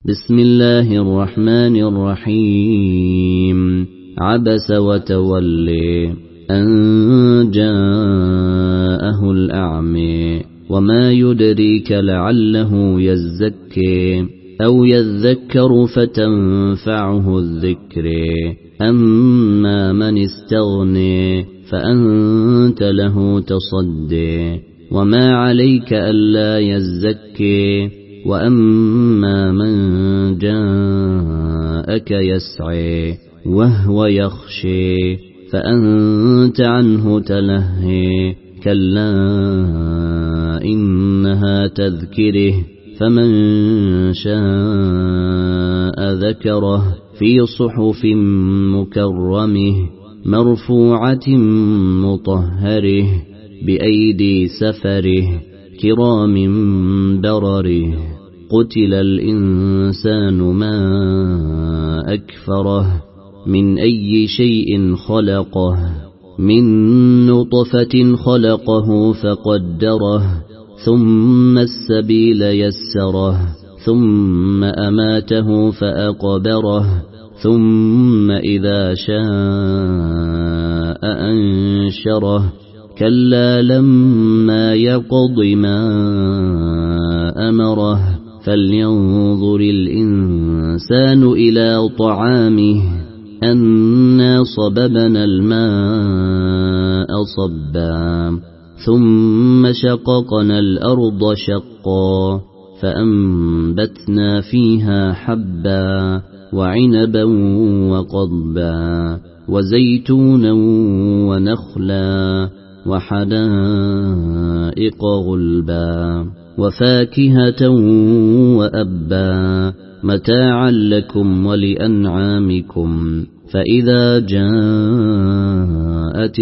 بسم الله الرحمن الرحيم عبس وتولي أن جاءه الأعمى وما يدريك لعله يزكي أو يذكر فتنفعه الذكر أما من استغني فأنت له تصدي وما عليك ألا يزكي وأما من جاءك يسعي وهو يخشي فأنت عنه تلهي كلا إنها تذكره فمن شاء ذكره في صحف مكرمه مرفوعة مطهره بأيدي سفره كرام برره قتل الإنسان ما أكفره من أي شيء خلقه من نطفة خلقه فقدره ثم السبيل يسره ثم أماته فأقبره ثم إذا شاء أنشره كلا لما يقض ما أمره فلينظر الإنسان إلى طعامه أنا صببنا الماء صبا ثم شققنا الأرض شقا فأنبتنا فيها حبا وعنبا وقضبا وزيتونا ونخلا وحدائق غلبا وفاكهة وأبا متاعا لكم ولأنعامكم فإذا جاءت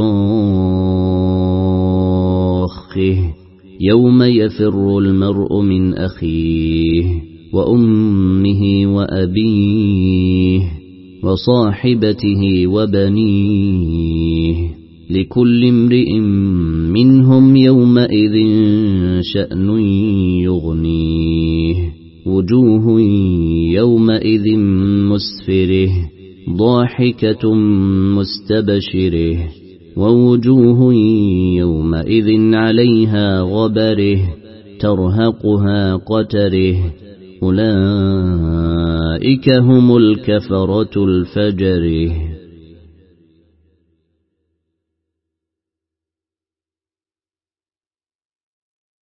الصاخة يوم يفر المرء من أخيه وأمه وأبيه وصاحبته وبنيه لكل امرئ منهم يومئذ شأن يغنيه وجوه يومئذ مسفره ضاحكة مستبشره ووجوه يومئذ عليها غبره ترهقها قتره أولئك هم الكفرة الفجره